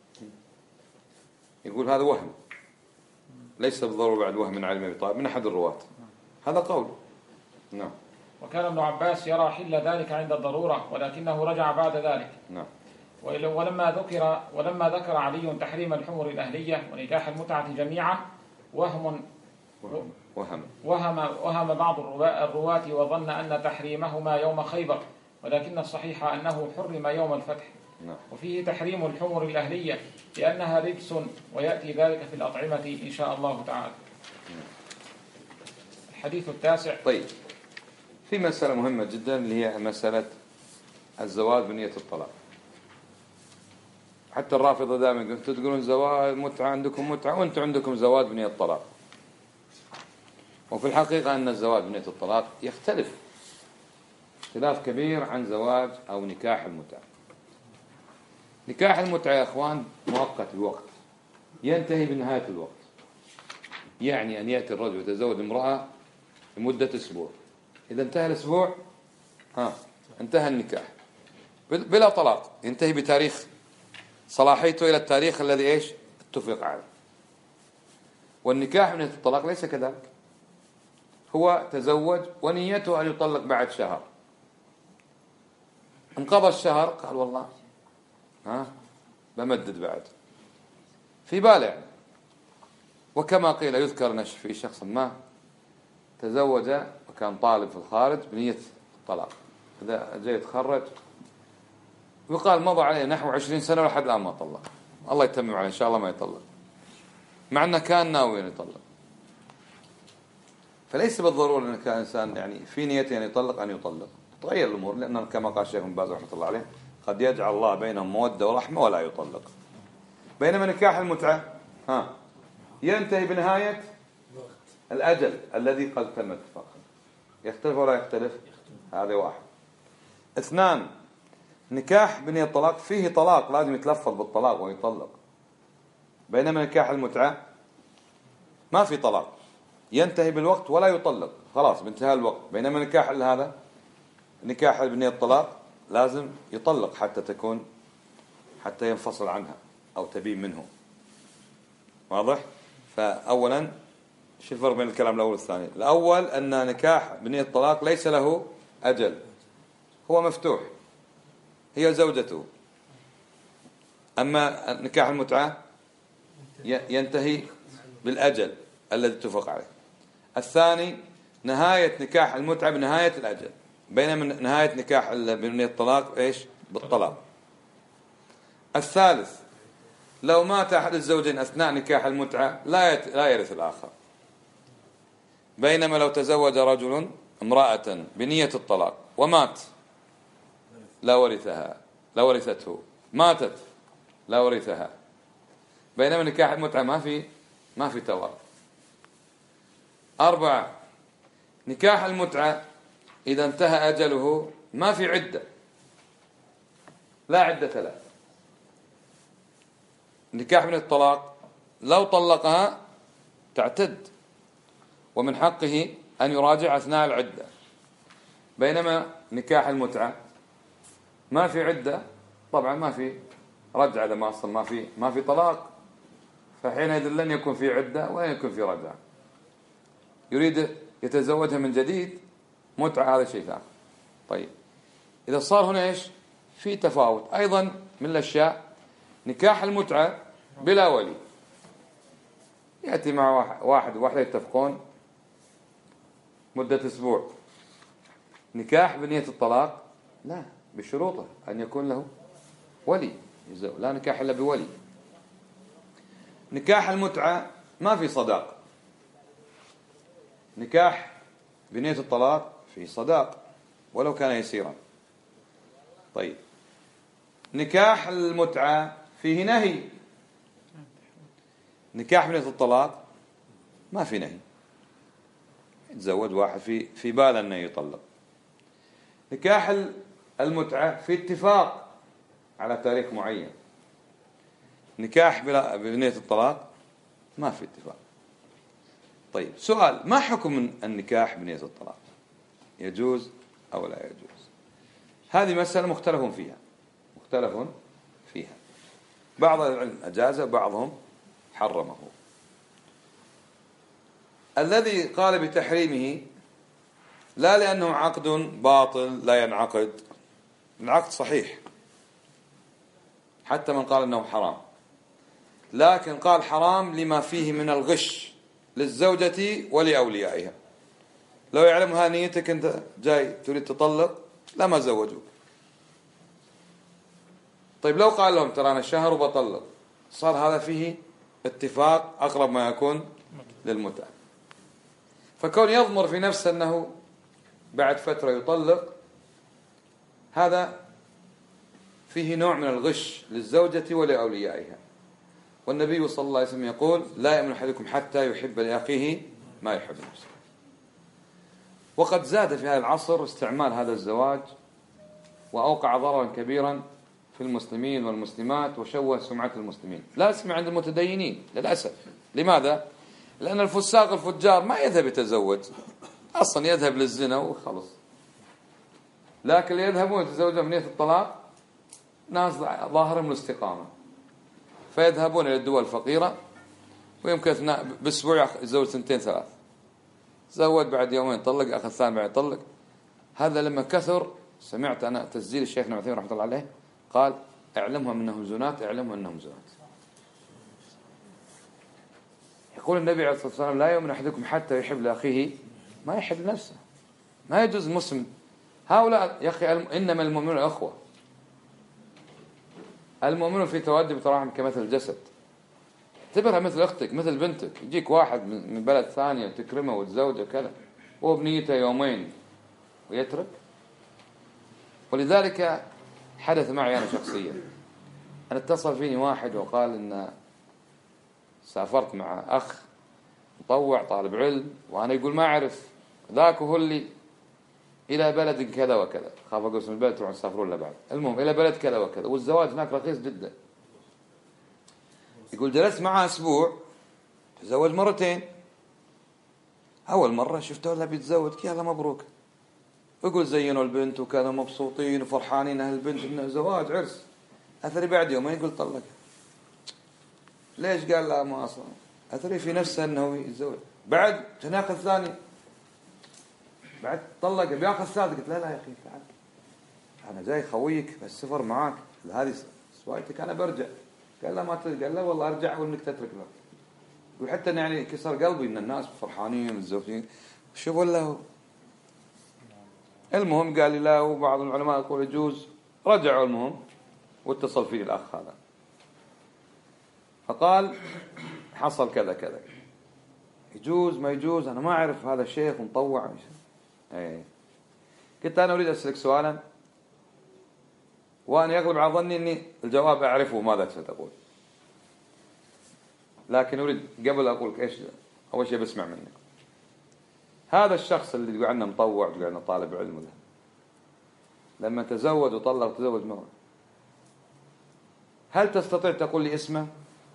يقول هذا وهم، ليس بالضرورة بعد وهم من علي بن أبي طالب، من أحد الرواة. هذا قول. نعم. وكان ابن عباس يرى حل ذلك عند الضرورة، ولكنه رجع بعد ذلك. نعم. ولما ذكر ولما ذكر علي تحريم الحمر الأهلية ونكاح المتعة جميعا وهم وهم وهم وهم, وهم بعض الرواة وظن أن تحريمهما يوم خيبر، ولكن الصحيح أنه حرم يوم الفتح. نعم. وفيه تحريم الحمر الأهلية لأنها رجس، ويأتي ذلك في الأطعمة إن شاء الله تعالى. الحديث التاسع. طيب، في مسألة مهمة جدا اللي هي مسألة الزواج بنية الطلاق. حتى الرافضة دائما انتم تقولون زواج متعة، عندكم متعة وانتم عندكم زواج بنية الطلاق. وفي الحقيقة أن الزواج بنية الطلاق يختلف اختلاف كبير عن زواج أو نكاح المتعة. نكاح المتعة يا أخوان مؤقت الوقت، ينتهي بنهاية الوقت. يعني أن يأتي الرجل يتزوج امرأة لمدة أسبوع، إذا انتهى الأسبوع ها انتهى النكاح بلا طلاق، ينتهي بتاريخ صلاحيته إلى التاريخ الذي إيش اتفق عليه. والنكاح من الطلاق ليس كذلك، هو تزوج ونيته أن يطلق بعد شهر، انقضى الشهر قال والله ها بمدد بعد في باله يعني. وكما قيل يذكر نش في شخص ما تزوج وكان طالب في الخارج بنية الطلاق، إذا جاء يتخرج ويقال مضى عليه نحو عشرين سنة لحد الآن ما طلق، الله يتمم عليه إن شاء الله ما يطلق، مع أنه كان ناوي أن يطلق. فليس بالضرورة أن كان إنسان يعني في نيته أن يطلق أن يطلق، تغير الأمور، لأن كما قال الشيخ ابن باز رحمة الله عليه قد يجعل الله بينهم مودة ورحمة ولا يطلق. بينما نكاح المتعة ها ينتهي بنهاية الأجل الذي قد تم اتفاقه. يختلف ولا يختلف؟ هذا واحد. اثنان، نكاح بنية الطلاق فيه طلاق، لازم يتلفظ بالطلاق ويطلق. بينما نكاح المتعة ما في طلاق، ينتهي بالوقت ولا يطلق، خلاص بانتهاء الوقت. بينما نكاح هذا نكاح بنية الطلاق لازم يطلق حتى تكون حتى ينفصل عنها أو تبين منه. واضح؟ فأولا شو الفرق بين الكلام الأول والثاني؟ الأول أن نكاح بنية الطلاق ليس له أجل، هو مفتوح، هي زوجته. أما نكاح المتعة ينتهي بالأجل الذي اتفق عليه. الثاني نهاية نكاح المتعة بنهاية الأجل، بينما نهاية نكاح بنية الطلاق إيش؟ بالطلاق. الثالث، لو مات أحد الزوجين أثناء نكاح المتعة لا لا يرث الآخر. بينما لو تزوج رجل امرأة بنية الطلاق ومات لا ورثها، لا ورثته، ماتت لا ورثها. بينما نكاح المتعة ما في ما في توارث. أربعة، نكاح المتعة إذا انتهى أجله ما في عدة، لا عدة له. نكاح من الطلاق لو طلقها تعتد، ومن حقه أن يراجع أثناء العدة، بينما نكاح المتعة ما في عدة، طبعا ما في رجعة، لما أصلا ما في ما في طلاق، فحينئذ لن يكون في عدة ولن يكون في رجعة. يريد يتزوجها من جديد، متعة هذا شيء ثاني. طيب إذا صار هنا إيش؟ في تفاوت أيضا من الأشياء. نكاح المتعة بلا ولي، يأتي مع واحد وواحدة يتفقون مدة أسبوع. نكاح بنية الطلاق لا، بشروطه أن يكون له ولي، لا نكاح إلا بولي. نكاح المتعة ما في صداق. نكاح بنية الطلاق في صداق ولو كان يسيرا. طيب نكاح المتعة فيه نهي. نكاح بنية الطلاق ما في نهي، يتزوج واحد في في باله أنه يطلق. نكاح المتعة في اتفاق على تاريخ معين. نكاح بنية الطلاق ما في اتفاق. طيب سؤال، ما حكم النكاح بنية الطلاق؟ يجوز أو لا يجوز؟ هذه مسألة مختلف فيها مختلف فيها بعض العلم أجازه، بعضهم حرمه. الذي قال بتحريمه لا لأنه عقد باطل لا ينعقد، العقد صحيح حتى من قال أنه حرام، لكن قال حرام لما فيه من الغش للزوجة ولأوليائها. لو يعلمها نيتك أنت جاي تريد تطلق لما زوجوك. طيب لو قال لهم ترى أنا شهر وبطلق، صار هذا فيه اتفاق أقرب ما يكون للمتعة. فكون يضمر في نفسه أنه بعد فترة يطلق، هذا فيه نوع من الغش للزوجة ولأوليائها. والنبي صلى الله عليه وسلم يقول لا يؤمن أحدكم حتى يحب لأخيه ما يحب نفسه. وقد زاد في هذا العصر استعمال هذا الزواج، وأوقع ضررا كبيرا في المسلمين والمسلمات، وشوه سمعة المسلمين، لا اسمع عند المتدينين للأسف. لماذا؟ لأن الفساق الفجار ما يذهب يتزوج، أصلا يذهب للزنا وخلص. لكن اللي يذهبون يتزوجون بنية الطلاق ناس ظاهرهم الاستقامة، فيذهبون إلى الدول الفقيرة، ويمكن بأسبوع يتزوج سنتين ثلاث، تزوج بعد يومين طلق، أخذ ثاني بعد طلق. هذا لما كثر، سمعت أنا تسجيل الشيخ ابن عثيمين رحمة الله عليه قال اعلمهم أنهم زنات، اعلمهم أنهم زنات. يقول النبي عليه الصلاة والسلام لا يؤمن أحدكم حتى يحب لأخيه ما يحب لنفسه. ما يجوز المسلم. هؤلاء يا أخي إنما المؤمنون أخوة. المؤمنون في تودي بتراحم كمثل الجسد. اعتبرها مثل أختك مثل بنتك. يجيك واحد من بلد ثانية وتكرمه وتزوجه كذا، وهو بنيته يومين ويترك. ولذلك حدث معي أنا شخصيا، أنا اتصل فيني واحد وقال إن سافرت مع أخ مطوع طالب علم، وأنا يقول ما أعرف ذاك هو اللي إلى بلد كذا وكذا، خاف أقول اسم البلد تروحون تسافرون لبعض، المهم إلى بلد كذا وكذا، والزواج هناك رخيص جدا. يقول جلست معه أسبوع، تزوج مرتين. أول مرة شفته ولا بيتزوج، يلا مبروك، يقول زينوا البنت وكانوا مبسوطين وفرحانين أهل البنت إنه زواج عرس. أثري بعد يومين يقول طلق. ليش؟ قال لا ما أصلا أثري في نفسه أنه يتزوج. بعد تناخذ ثاني، بعد طلق بياخذ ثالث. قلت لا لا يا أخي تعال، أنا جاي خويك بالسفر معاك، هذه سوايتك أنا برجع. قال لا ما ترجع. قال لا والله أرجع وإنك تترك له. وحتى يعني كسر قلبي إن الناس فرحانين متزوجين، شوف ولا. المهم قال لي لا، وبعض العلماء يقول يجوز. رجعوا المهم، واتصل فيه الأخ هذا فقال حصل كذا كذا، يجوز ما يجوز أنا ما أعرف، هذا الشيخ مطوع. ايه. قلت أنا أريد أسألك سؤالا، وأنا يغلب على ظني أني الجواب أعرفه ماذا ستقول، لكن أريد قبل أقول إيش أول شيء بسمع منك. هذا الشخص اللي تقول عنه مطوع، تقول عنه طالب علم، لما تزوج وطلق تزوج مرة، هل تستطيع تقول لي اسمه؟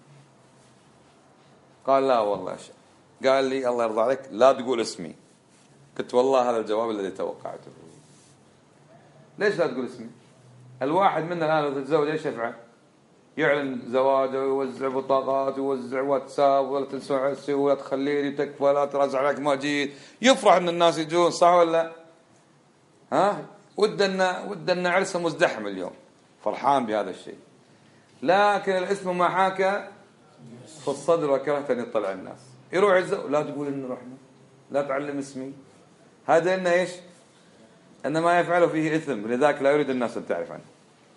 قال لا والله شيء. قال لي الله يرضى عليك لا تقول اسمي. قلت والله هذا الجواب الذي توقعته. ليش لا تقول اسمي؟ الواحد منا الآن لو تتزوج ايش يفعل؟ يعلن زواجه ويوزع بطاقات ويوزع واتساب، ولا تنسوا عرسي ولا تخليني تكفى لا ترزع لك ما جيت، يفرح ان الناس يجون، صح ولا؟ ها؟ ودنا ودنا عرسه مزدحم اليوم، فرحان بهذا الشيء. لكن الاسم ما حاك في الصدر وكرهت ان يطلع الناس. يروح الزوج لا تقول انه رحنا، لا تعلم اسمي. هذا انه ايش؟ ان ما يفعله فيه اثم، لذلك لا يريد الناس ان تعرف عنه.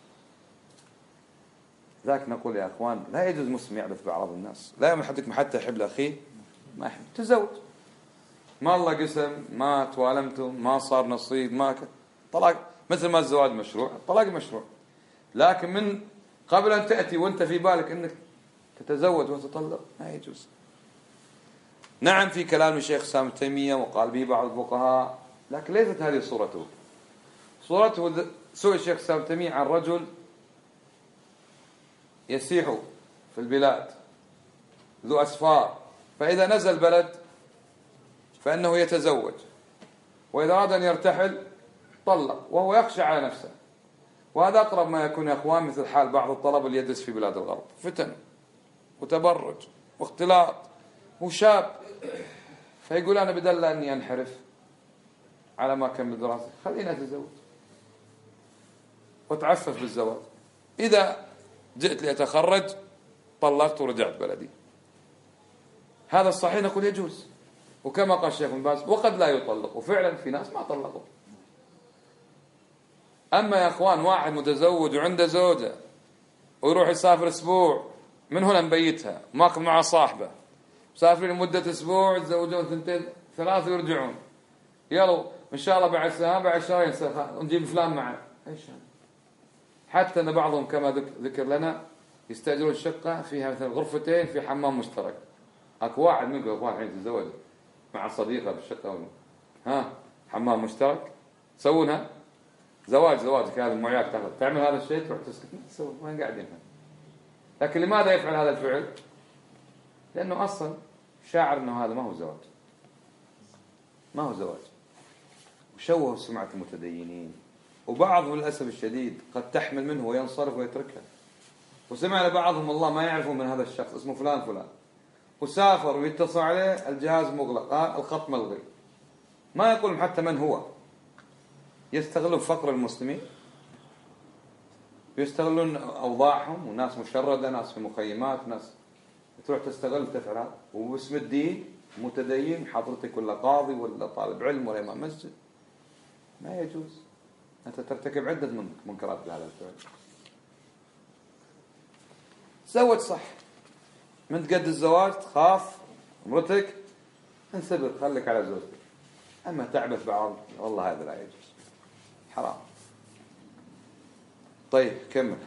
ذاك نقول يا اخوان لا يجوز مسلم يعرف باعراض الناس، لا يوم حدك حتى يحب لاخيه ما يحب. تزوج ما الله قسم، ما توالمتم، ما صار نصيب، ما ك... طلاق. مثل ما الزواج مشروع الطلاق مشروع، لكن من قبل ان تاتي وانت في بالك انك تتزوج وتطلق ما يجوز. نعم في كلام الشيخ سام تيمية وقال به بعض الفقهاء، لكن ليست هذه صورته. صورته سئل الشيخ سام تيمية عن رجل يسيح في البلاد ذو أسفار، فإذا نزل بلد فإنه يتزوج، وإذا أراد أن يرتحل طلق وهو يخشى على نفسه. وهذا أقرب ما يكون يا أخوان مثل حال بعض الطلبة اللي يدرس في بلاد الغرب، فتن وتبرج واختلاط وشاب، فيقول أنا بدل أني أنحرف على ما كان بدراسة خليني أتزوج وتعفف بالزواج، إذا جئت لأتخرج طلقت ورجعت بلدي. هذا الصحيح نقول يجوز، وكما قال الشيخ بن باز وقد لا يطلق، وفعلا في ناس ما طلقوا. أما يا أخوان واحد متزوج وعنده زوجة ويروح يسافر أسبوع، من هنا نبيتها ماكل مع صاحبه، مسافرين لمدة أسبوع يتزوجون ثنتين ثلاثة ويرجعون، يلا إن شاء الله بعد سنة بعد شهرين نجيب فلان معه. إيش هذا؟ حتى أن بعضهم كما ذكر لنا يستأجرون شقة فيها مثلا غرفتين في حمام مشترك. أكو واحد منكم أخوان الحين تتزوج مع صديقة بالشقة، ها حمام مشترك تسوونها؟ زواج زواجك هذا معياك تاخذ تعمل هذا الشيء تروح تسكت ما تسوي، وين قاعدين هنا؟ لكن لماذا يفعل هذا الفعل؟ لأنه أصلا شاعر أنه هذا ما هو زواج، ما هو زواج، وشوه سمعة المتدينين. وبعضهم للأسف الشديد قد تحمل منه وينصرف ويتركها. وسمع لبعضهم الله ما يعرفون من هذا الشخص اسمه فلان فلان، وسافر ويتصل عليه الجهاز مغلق، آه الخط ملغي، ما يقول حتى من هو. يستغلون فقر المسلمين، يستغلون أوضاعهم، وناس مشردة، ناس في مخيمات، ناس تروح تستغل وتفعل هذا، وباسم الدين متدين حضرتك ولا قاضي ولا طالب علم ولا إمام مسجد، ما يجوز. أنت ترتكب عدة منكرات بهذا الفعل. تزوج صح، من قد الزواج تخاف مرتك انسبر خليك على زوجتك. أما تعبث بعض والله هذا لا يجوز، حرام. طيب كمل.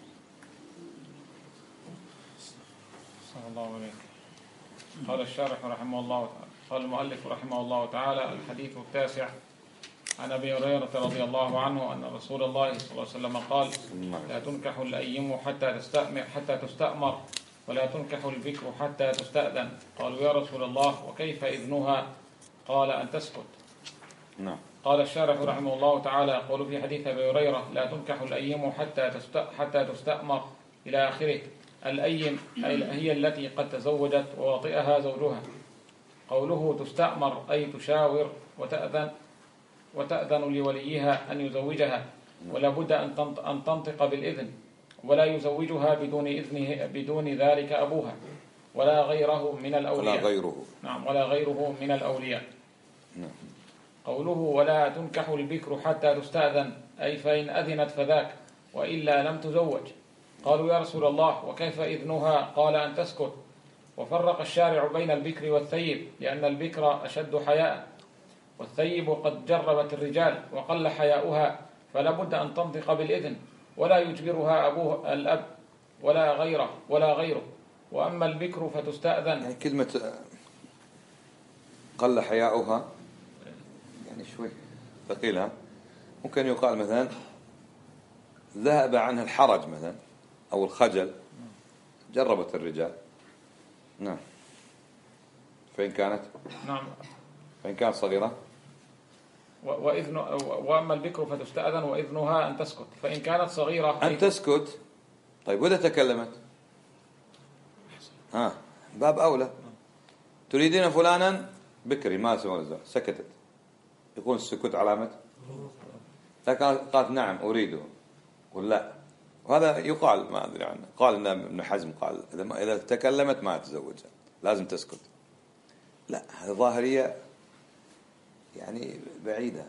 صلى الله عليه. قال الشارح رحمه الله تعالى، قال المؤلف رحمه الله تعالى: الحديث التاسع عن أبي هريرة رضي الله عنه أن رسول الله صلى الله عليه وسلم قال: لا تنكح الأيم حتى تستأمر حتى تستأمر ولا تنكح البكر حتى تستأذن. قالوا يا رسول الله وكيف إذنها؟ قال أن تسكت. نعم. قال الشارح رحمه الله تعالى: يقول في حديث أبي هريرة: لا تنكح الأيم حتى حتى تستأمر إلى آخره. الأيم هي التي قد تزوجت ووطئها زوجها. قوله تستأمر أي تشاور وتأذن وتأذن لوليها أن يزوجها، ولا بد أن تنطق بالإذن، ولا يزوجها بدون إذنه بدون ذلك أبوها ولا غيره من الأولياء. ولا غيره. نعم، ولا غيره من الأولياء. نعم. قوله ولا تنكح البكر حتى تستأذن أي فإن أذنت فذاك، وإلا لم تزوج. قالوا يا رسول الله وكيف إذنها؟ قال أن تسكت. وفرق الشارع بين البكر والثيب، لأن البكر أشد حياء، والثيب قد جربت الرجال وقل حياؤها، فلا بد أن تنطق بالإذن، ولا يجبرها أبوه الأب ولا غيره ولا غيره. وأما البكر فتستأذن. يعني كلمة قل حياؤها يعني شوي ثقيلة. ممكن يقال مثلا ذهب عنها الحرج مثلا، أو الخجل جربت الرجال. نعم. فإن كانت نعم فإن كانت صغيرة وإذن وأما البكر فتستأذن وإذنها أن تسكت، فإن كانت صغيرة أن تسكت. طيب وإذا تكلمت؟ ها باب أولى. تريدين فلانا بكري ما سوى سكتت، يكون السكوت علامة. لكن قالت نعم أريده ولا، وهذا يقال ما أدري عنه، قال إن ابن حزم قال إذا ما إذا تكلمت ما تزوجها لازم تسكت. لا هذه ظاهرية يعني بعيدة.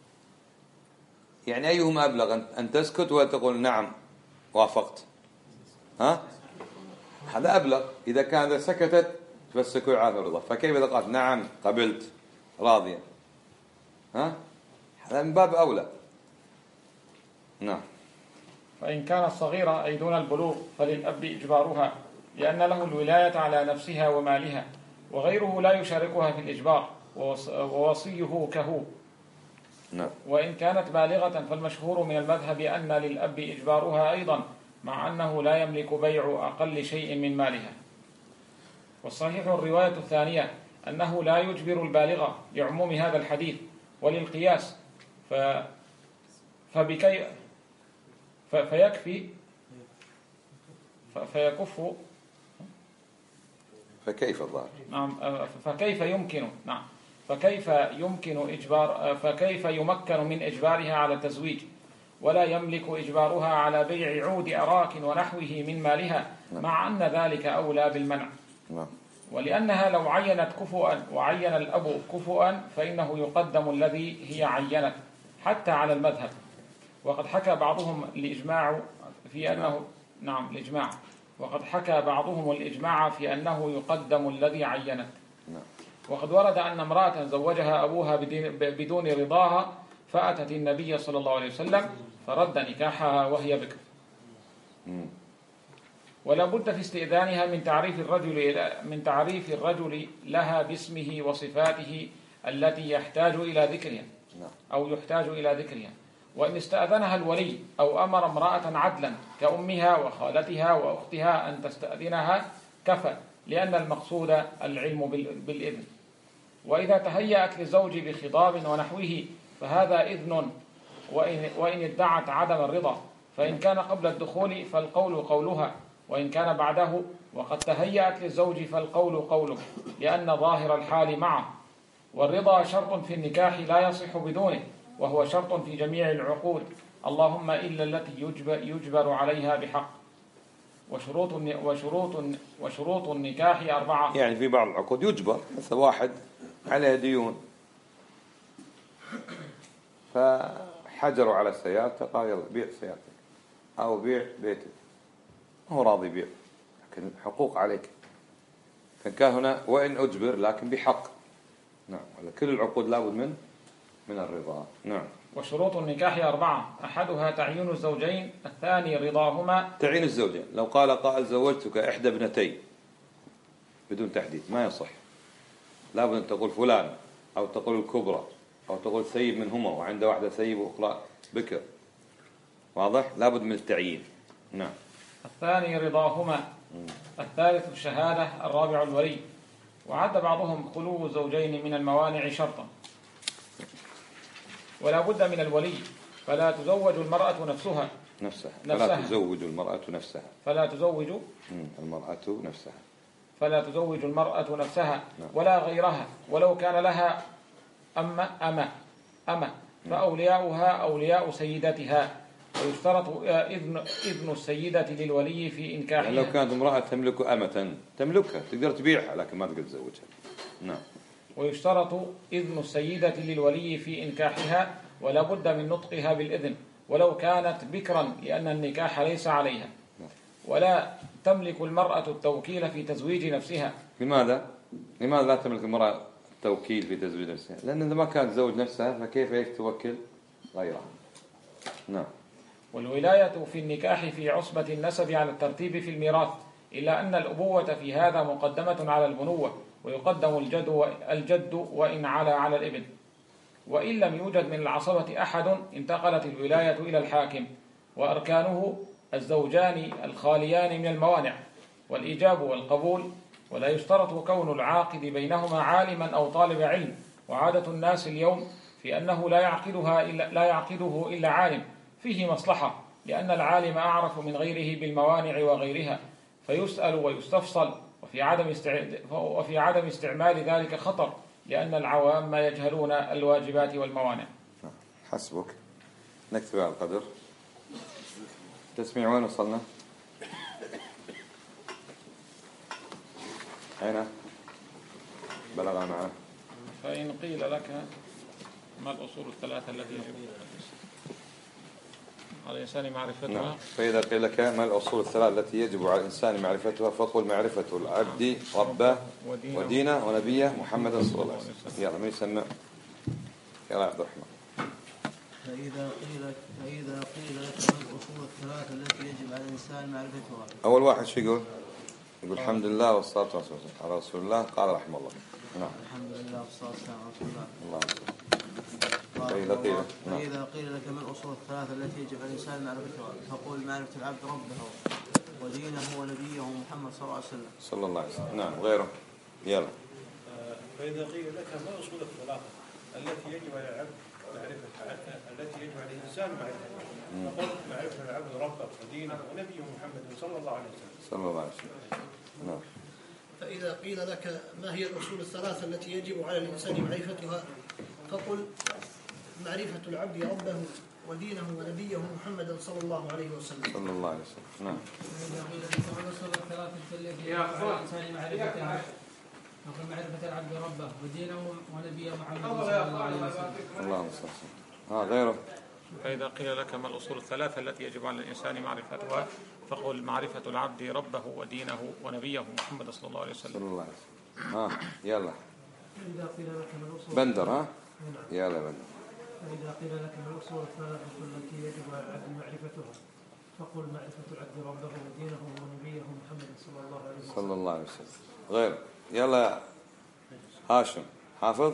يعني أيهما أبلغ أن تسكت ولا تقول نعم وافقت؟ ها هذا أبلغ. إذا كان سكتت فالسكوت على الرضا، فكيف إذا قالت نعم قبلت راضية؟ ها هذا من باب أولى. نعم. فإن كانت صغيرة أي دون البلوغ فللأب إجبارها، لأن له الولاية على نفسها ومالها، وغيره لا يشاركها في الإجبار، ووصيه كهو. نعم. وإن كانت بالغة فالمشهور من المذهب أن للأب إجبارها أيضا، مع أنه لا يملك بيع أقل شيء من مالها. والصحيح الرواية الثانية أنه لا يجبر البالغة لعموم هذا الحديث وللقياس، ف... فبكي ف... فيكفي ف... فيكف فكيف الظاهر؟ نعم. فكيف يمكن نعم فكيف يمكن إجبار فكيف يمكن من إجبارها على التزويج ولا يملك إجبارها على بيع عود أراك ونحوه من مالها، مع أن ذلك أولى بالمنع. ولأنها لو عينت كفؤا وعين الأب كفؤا فإنه يقدم الذي هي عينت حتى على المذهب. وقد حكى بعضهم الإجماع في أنه نعم الإجماع وقد حكى بعضهم الإجماع في أنه يقدم الذي عينت. وقد ورد أن امرأة زوجها أبوها بدون رضاها فأتت النبي صلى الله عليه وسلم فرد نكاحها وهي بكر. ولا بد في استئذانها من تعريف الرجل من تعريف الرجل لها باسمه وصفاته التي يحتاج إلى ذكرها أو يحتاج إلى ذكرها. وإن استأذنها الولي أو أمر امرأة عدلا كأمها وخالتها وأختها أن تستأذنها كفى، لأن المقصود العلم بالإذن. وإذا تهيأت للزوج بخضاب ونحوه فهذا إذن، وإن, وإن ادعت عدم الرضا، فإن كان قبل الدخول فالقول قولها، وإن كان بعده وقد تهيأت للزوج فالقول قوله، لأن ظاهر الحال معه. والرضا شرط في النكاح لا يصح بدونه، وهو شرط في جميع العقود، اللهم إلا التي يجبر, يجبر عليها بحق. وشروط وشروط وشروط النكاح أربعة. يعني في بعض العقود يجبر، مثل واحد عليه ديون فحجروا على سيارته قال يلا بيع سيارتك أو بيع بيتك، هو راضي يبيع لكن حقوق عليك، فكان هنا وإن أجبر لكن بحق. نعم. كل العقود لابد من من الرضا. نعم. وشروط النكاح أربعة، أحدها تعيين الزوجين، الثاني رضاهما. تعيين الزوجين، لو قال قائل زوجتك إحدى ابنتي بدون تحديد ما يصح، لابد أن تقول فلان أو تقول الكبرى أو تقول ثيب منهما وعنده واحدة ثيب وأخرى بكر، واضح؟ لابد من التعيين. نعم. الثاني رضاهما. الثالث الشهادة. الرابع الولي. وعد بعضهم خلو الزوجين من الموانع شرطا. ولا بد من الولي، فلا تزوج المرأة نفسها نفسها, نفسها. فلا تزوج المرأة نفسها فلا تزوج المرأة نفسها فلا تزوج المرأة نفسها ولا غيرها، ولو كان لها أما أما أما فأولياؤها أولياء سيدتها. ويشترط إذن إذن السيدة للولي في إنكاحها. يعني لو كانت امرأة تملك أمة تملكها تقدر تبيعها لكن ما تقدر تزوجها. نعم. ويشترط إذن السيدة للولي في إنكاحها، ولا بد من نطقها بالإذن ولو كانت بكرا، لأن النكاح ليس عليها. ولا تملك المرأة التوكيل في تزويج نفسها. لماذا؟ لماذا لا تملك المرأة التوكيل في تزويج نفسها؟ لأن إذا ما كانت تزوج نفسها فكيف توكل غيرها؟ نعم. والولاية في النكاح في عصبة النسب على الترتيب في الميراث، إلا أن الأبوة في هذا مقدمة على البنوة، ويقدم الجد الجد وإن على على الابن. وإن لم يوجد من العصبة أحد انتقلت الولاية إلى الحاكم، وأركانه الزوجان الخاليان من الموانع والإيجاب والقبول، ولا يشترط كون العاقد بينهما عالما أو طالب علم. وعادة الناس اليوم في أنه لا يعقدها إلا لا يعقده إلا عالم فيه مصلحة، لأن العالم أعرف من غيره بالموانع وغيرها، فيسأل ويستفصل، وفي عدم وفي عدم استعمال ذلك خطر، لأن العوام يجهلون الواجبات والموانع. حسبك، نكتب على القدر. تسمع وين وصلنا؟ أين بلغ معنا؟ فإن قيل لك ما الأصول الثلاثة التي يجب على الإنسان معرفتها؟ نعم. فإذا قيل لك ما الأصول الثلاثة التي يجب على الإنسان معرفتها فقل معرفة العبد ربه ودينه ونبيه محمد صلى الله عليه وسلم. يلا من يسمع؟ يلا عبد الرحمن. فإذا قيل فإذا قيل لك ما الأصول الثلاثة التي يجب على الإنسان معرفتها. أول واحد شو يقول؟ يقول الحمد لله والصلاة والسلام على رسول الله. قال رحمه الله. نعم. الحمد لله والصلاة والسلام على رسول الله. الله. فإذا قيل فإذا قيل لك ما الأصول الثلاثة التي يجب على الإنسان معرفتها فقل معرفة العبد ربه ودينه ونبيه محمد صلى الله عليه وسلم. صلى الله عليه وسلم. نعم. غيره. يلا. فإذا قيل لك ما الأصول الثلاثة التي يجب على العبد معرفتها التي يجب على الإنسان معرفتها فقل معرفة العبد ربه ودينه ونبيه محمد صلى الله عليه وسلم. صلى الله عليه وسلم. نعم. فإذا قيل لك ما هي الأصول الثلاثة التي يجب على الإنسان معرفتها فقل معرفة العبد ربه ودينه ونبيه محمد صلى الله عليه وسلم. صلى الله عليه وسلم. نعم. فإذا قيل لك ما الأصول الثلاثة التي يجب على الإنسان معرفتها فقل معرفة العبد ربه ودينه ونبيه محمد صلى الله عليه وسلم. اللهم صل وسلم. ها غيره. فإذا قيل لك ما الأصول الثلاثة التي يجب على الإنسان معرفتها فقل معرفة العبد ربه ودينه ونبيه محمد صلى الله عليه وسلم. صلى الله عليه وسلم. ها يلا. فإذا قيل لك ما الأصول بندر. ها يلا بندر. فإذا قيل لك ما الأصول الثلاثة التي يجب على العبد معرفتها فقل معرفة العبد ربه ودينه ونبيه محمد صلى الله عليه وسلم. صلى الله عليه وسلم. غير. يلا هاشم. حافظ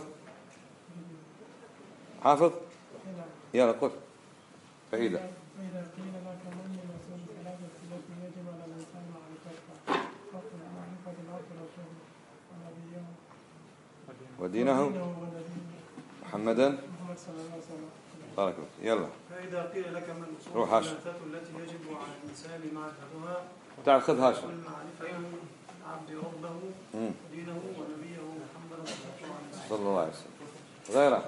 حافظ يلا قل. فإذا فإذا قيل لك من هي الأصول الثلاثة التي يجب على الإنسان معرفتها فقل معرفة العبد ربه ونبيه ودينه محمدا محمد صلى الله عليه وسلم. بارك الله. يلا. فإذا قيل لك ما الأصول روح هاشم. الثلاثة التي يجب على الإنسان معرفتها تعال خذ هاشم. فقل معرفة العبد ربه ودينه ونبيه محمد صلى الله عليه وسلم. غيره.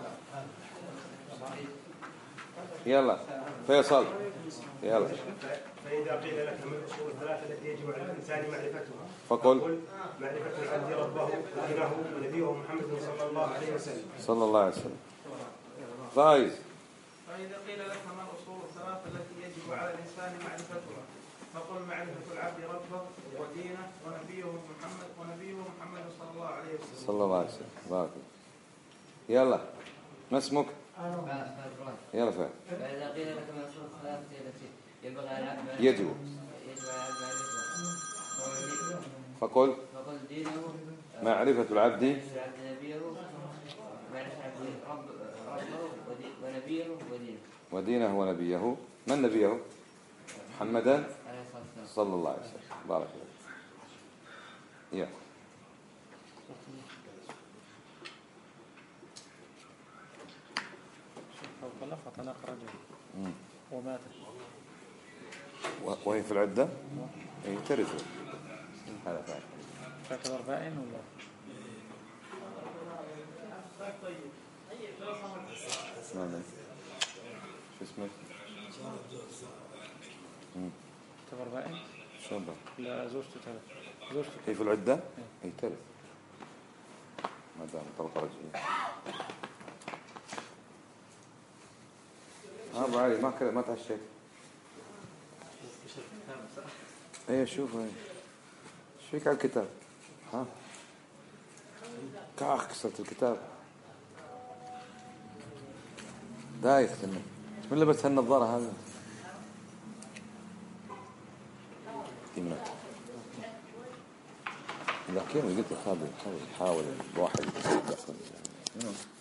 يلا فيصل. يلا. فإذا قيل لك ما الأصول الثلاثة التي يجب على الإنسان معرفتها فقل معرفة العبد ربه ودينه ونبيه محمد صلى الله عليه وسلم. صلى الله عليه وسلم. فايز. فإذا قيل لك ما الأصول الثلاثة التي يجب على الإنسان معرفتها فقل معرفة العبد ربه ودينه ونبيه محمد ونبيه محمد صلى الله عليه وسلم. صلى الله عليه وسلم. بارك الله. يلا ما اسمك؟ يلا فهد. فإذا قيل لك ما الأصول الثلاثة التي ينبغي على العبد يجب يجب على العبد معرفتها فقل فقل دينه معرفة العبد العبد نبيه معرفة العبد رب ربه ونبيه ودينه ودينه ونبيه. من نبيه؟ محمدا عليه الصلاة والسلام. صلى الله عليه وسلم. بارك الله. يلا. طلقها طلاق رجل وماتت وهي في العدة هي ترث. هذا فعلا. تعتبر بائن ولا؟ اسمعني. شو اسمك؟ تعتبر بائن؟ شو بقى؟ لا زوجته ترث. زوجته هي في العدة هي ترث ما دام طلقة رجلية. ها ابو علي ما كذا ما تعشيت. ايه شوف ايه ايش فيك على الكتاب؟ ها كاخ كسرت الكتاب دايخ منه. من لبس هالنظارة هذا؟ إذا كان قلت لك هذا يحاول الواحد يتصدق